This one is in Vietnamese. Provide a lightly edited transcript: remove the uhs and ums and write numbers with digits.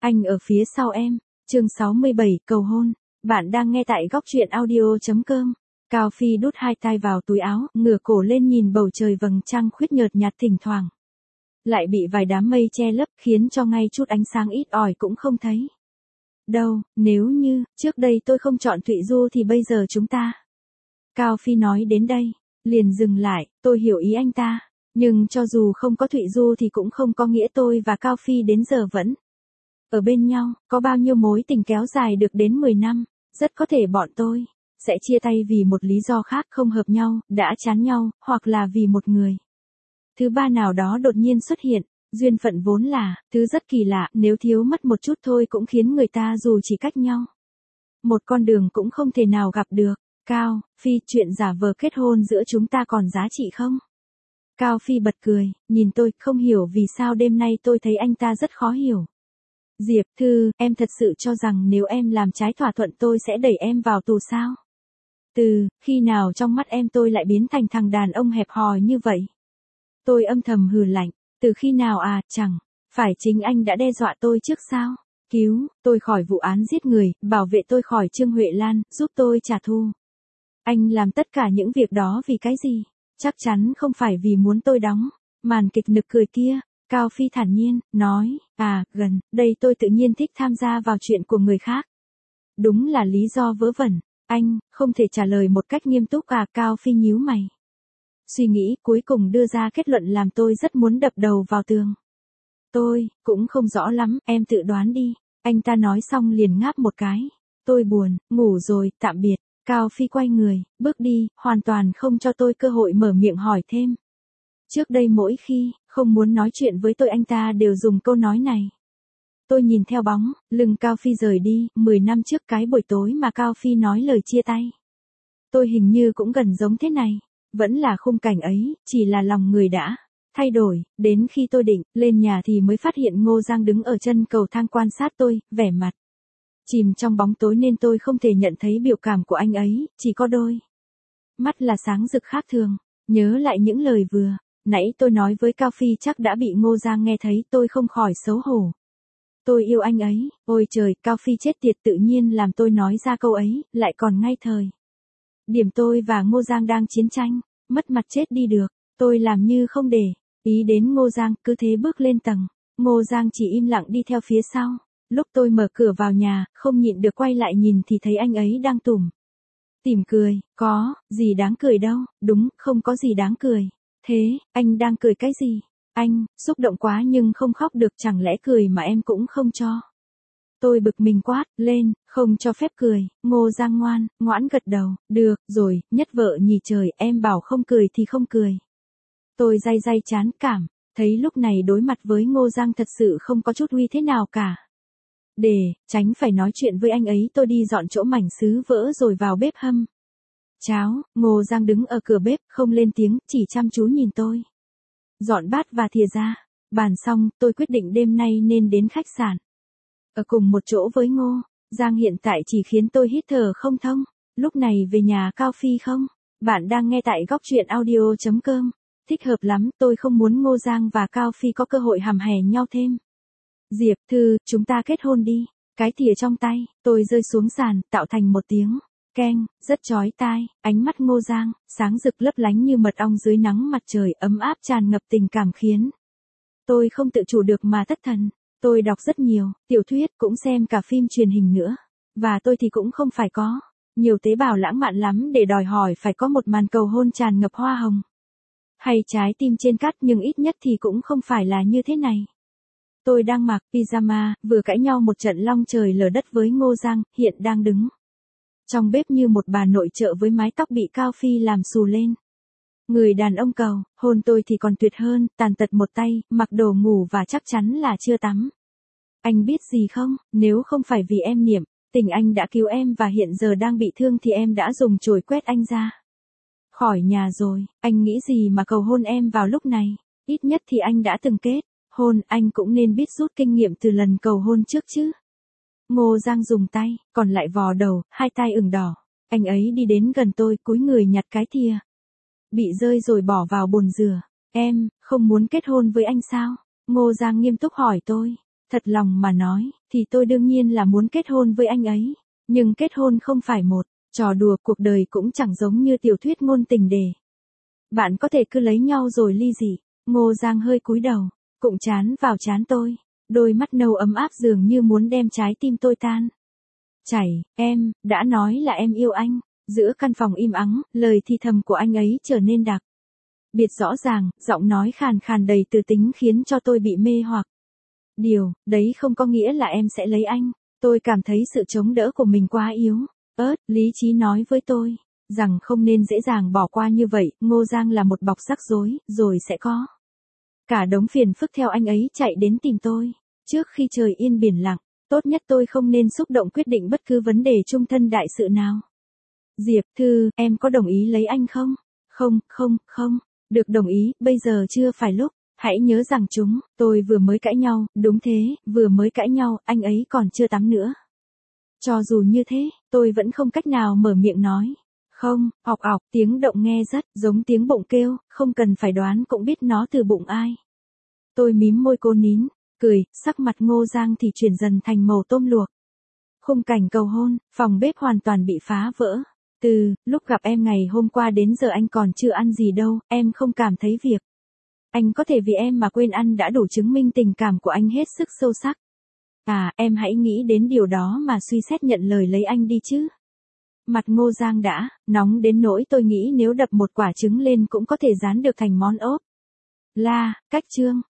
Anh ở phía sau em. Chương 67, cầu hôn. Bạn đang nghe tại góc truyện audio.com. Cao Phi đút hai tay vào túi áo, ngửa cổ lên nhìn bầu trời vầng trăng khuyết nhợt nhạt thỉnh thoảng. Lại bị vài đám mây che lấp, khiến cho ngay chút ánh sáng ít ỏi cũng không thấy. Đâu, nếu như, trước đây tôi không chọn Thụy Du thì bây giờ chúng ta. Cao Phi nói đến đây, liền dừng lại, tôi hiểu ý anh ta. Nhưng cho dù không có Thụy Du thì cũng không có nghĩa tôi và Cao Phi đến giờ vẫn ở bên nhau, có bao nhiêu mối tình kéo dài được đến 10 năm, rất có thể bọn tôi sẽ chia tay vì một lý do khác, không hợp nhau, đã chán nhau, hoặc là vì một người thứ ba nào đó đột nhiên xuất hiện. Duyên phận vốn là thứ rất kỳ lạ, nếu thiếu mất một chút thôi cũng khiến người ta dù chỉ cách nhau một con đường cũng không thể nào gặp được. Cao Phi, chuyện giả vờ kết hôn giữa chúng ta còn giá trị không? Cao Phi bật cười, nhìn tôi, không hiểu vì sao đêm nay tôi thấy anh ta rất khó hiểu. Diệp Thư, em thật sự cho rằng nếu em làm trái thỏa thuận tôi sẽ đẩy em vào tù sao? Từ khi nào trong mắt em tôi lại biến thành thằng đàn ông hẹp hòi như vậy? Tôi âm thầm hừ lạnh, từ khi nào à, chẳng phải chính anh đã đe dọa tôi trước sao? Cứu tôi khỏi vụ án giết người, bảo vệ tôi khỏi Trương Huệ Lan, giúp tôi trả thù. Anh làm tất cả những việc đó vì cái gì? Chắc chắn không phải vì muốn tôi đóng màn kịch nực cười kia. Cao Phi thản nhiên, nói, gần đây tôi tự nhiên thích tham gia vào chuyện của người khác. Đúng là lý do vớ vẩn. Anh không thể trả lời một cách nghiêm túc à? Cao Phi nhíu mày. Suy nghĩ cuối cùng đưa ra kết luận làm tôi rất muốn đập đầu vào tường. Tôi cũng không rõ lắm, em tự đoán đi. Anh ta nói xong liền ngáp một cái. Tôi buồn, ngủ rồi, tạm biệt. Cao Phi quay người, bước đi, hoàn toàn không cho tôi cơ hội mở miệng hỏi thêm. Trước đây mỗi khi không muốn nói chuyện với tôi anh ta đều dùng câu nói này. Tôi nhìn theo bóng lưng Cao Phi rời đi. 10 năm trước cái buổi tối mà Cao Phi nói lời chia tay, tôi hình như cũng gần giống thế này. Vẫn là khung cảnh ấy, chỉ là lòng người đã thay đổi. Đến khi tôi định lên nhà thì mới phát hiện Ngô Giang đứng ở chân cầu thang quan sát tôi, vẻ mặt chìm trong bóng tối nên tôi không thể nhận thấy biểu cảm của anh ấy, chỉ có đôi mắt là sáng rực khác thường. Nhớ lại những lời vừa nãy tôi nói với Cao Phi chắc đã bị Ngô Giang nghe thấy, tôi không khỏi xấu hổ. Tôi yêu anh ấy. Ôi trời, Cao Phi chết tiệt, tự nhiên làm tôi nói ra câu ấy, lại còn ngay thời điểm tôi và Ngô Giang đang chiến tranh, mất mặt chết đi được. Tôi làm như không để ý đến Ngô Giang, cứ thế bước lên tầng. Ngô Giang chỉ im lặng đi theo phía sau. Lúc tôi mở cửa vào nhà, không nhịn được quay lại nhìn thì thấy anh ấy đang tủm tỉm cười. Có gì đáng cười đâu? Đúng, không có gì đáng cười. Thế, anh đang cười cái gì? Anh xúc động quá nhưng không khóc được, chẳng lẽ cười mà em cũng không cho? Tôi bực mình quát lên, không cho phép cười. Ngô Giang ngoãn gật đầu, được rồi, nhất vợ nhì trời, em bảo không cười thì không cười. Tôi day chán, cảm thấy lúc này đối mặt với Ngô Giang thật sự không có chút uy thế nào cả. Để tránh phải nói chuyện với anh ấy, tôi đi dọn chỗ mảnh sứ vỡ rồi vào bếp hâm cháo. Ngô Giang đứng ở cửa bếp, không lên tiếng, chỉ chăm chú nhìn tôi dọn bát và thìa ra bàn xong. Tôi quyết định đêm nay nên đến khách sạn ở cùng một chỗ với Ngô Giang, hiện tại chỉ khiến tôi hít thở không thông. Lúc này về nhà Cao Phi không? Bạn đang nghe tại góc truyện audio.com. Thích hợp lắm, tôi không muốn Ngô Giang và Cao Phi có cơ hội hằm hè nhau thêm. Diệp Thư, chúng ta kết hôn đi. Cái thìa trong tay tôi rơi xuống sàn, tạo thành một tiếng keng rất chói tai. Ánh mắt Ngô Giang sáng rực lấp lánh như mật ong dưới nắng mặt trời ấm áp, tràn ngập tình cảm khiến tôi không tự chủ được mà thất thần. Tôi đọc rất nhiều tiểu thuyết, cũng xem cả phim truyền hình nữa, và tôi thì cũng không phải có nhiều tế bào lãng mạn lắm để đòi hỏi phải có một màn cầu hôn tràn ngập hoa hồng hay trái tim trên cát, nhưng ít nhất thì cũng không phải là như thế này. Tôi đang mặc pyjama, vừa cãi nhau một trận long trời lở đất với Ngô Giang, hiện đang đứng trong bếp như một bà nội trợ với mái tóc bị Cao Phi làm xù lên. Người đàn ông cầu hôn tôi thì còn tuyệt hơn, tàn tật một tay, mặc đồ ngủ và chắc chắn là chưa tắm. Anh biết gì không, nếu không phải vì em niệm tình anh đã cứu em và hiện giờ đang bị thương thì em đã dùng chổi quét anh ra khỏi nhà rồi. Anh nghĩ gì mà cầu hôn em vào lúc này? Ít nhất thì anh đã từng kết hôn, anh cũng nên biết rút kinh nghiệm từ lần cầu hôn trước chứ. Ngô Giang dùng tay còn lại vò đầu, hai tay ửng đỏ. Anh ấy đi đến gần tôi, cúi người nhặt cái thìa bị rơi rồi bỏ vào bồn rửa. Em không muốn kết hôn với anh sao? Ngô Giang nghiêm túc hỏi tôi. Thật lòng mà nói, thì tôi đương nhiên là muốn kết hôn với anh ấy. Nhưng kết hôn không phải một trò đùa, cuộc đời cũng chẳng giống như tiểu thuyết ngôn tình đề. Bạn có thể cứ lấy nhau rồi ly dị. Ngô Giang hơi cúi đầu, cụng trán vào trán tôi. Đôi mắt nâu ấm áp dường như muốn đem trái tim tôi tan chảy. Em, đã nói là em yêu anh. Giữa căn phòng im ắng, lời thì thầm của anh ấy trở nên đặc biệt rõ ràng, giọng nói khàn khàn đầy từ tính khiến cho tôi bị mê hoặc. Điều, đấy không có nghĩa là em sẽ lấy anh. Tôi cảm thấy sự chống đỡ của mình quá yếu ớt, lý trí nói với tôi rằng không nên dễ dàng bỏ qua như vậy. Ngô Giang là một bọc rắc rối, rồi sẽ có cả đống phiền phức theo anh ấy chạy đến tìm tôi. Trước khi trời yên biển lặng, tốt nhất tôi không nên xúc động quyết định bất cứ vấn đề chung thân đại sự nào. Diệp Thư, em có đồng ý lấy anh không? Không. Được đồng ý, bây giờ chưa phải lúc. Hãy nhớ rằng tôi vừa mới cãi nhau, đúng thế, vừa mới cãi nhau, anh ấy còn chưa tắm nữa. Cho dù như thế, tôi vẫn không cách nào mở miệng nói. Không, ọc ọc, tiếng động nghe rất giống tiếng bụng kêu, không cần phải đoán cũng biết nó từ bụng ai. Tôi mím môi cô nín, cười, sắc mặt Ngô Giang thì chuyển dần thành màu tôm luộc. Khung cảnh cầu hôn, phòng bếp hoàn toàn bị phá vỡ. Từ lúc gặp em ngày hôm qua đến giờ anh còn chưa ăn gì đâu, em không cảm thấy việc anh có thể vì em mà quên ăn đã đủ chứng minh tình cảm của anh hết sức sâu sắc. À, em hãy nghĩ đến điều đó mà suy xét nhận lời lấy anh đi chứ. Mặt Ngô Giang đã nóng đến nỗi tôi nghĩ nếu đập một quả trứng lên cũng có thể rán được thành món ốp. Cách chương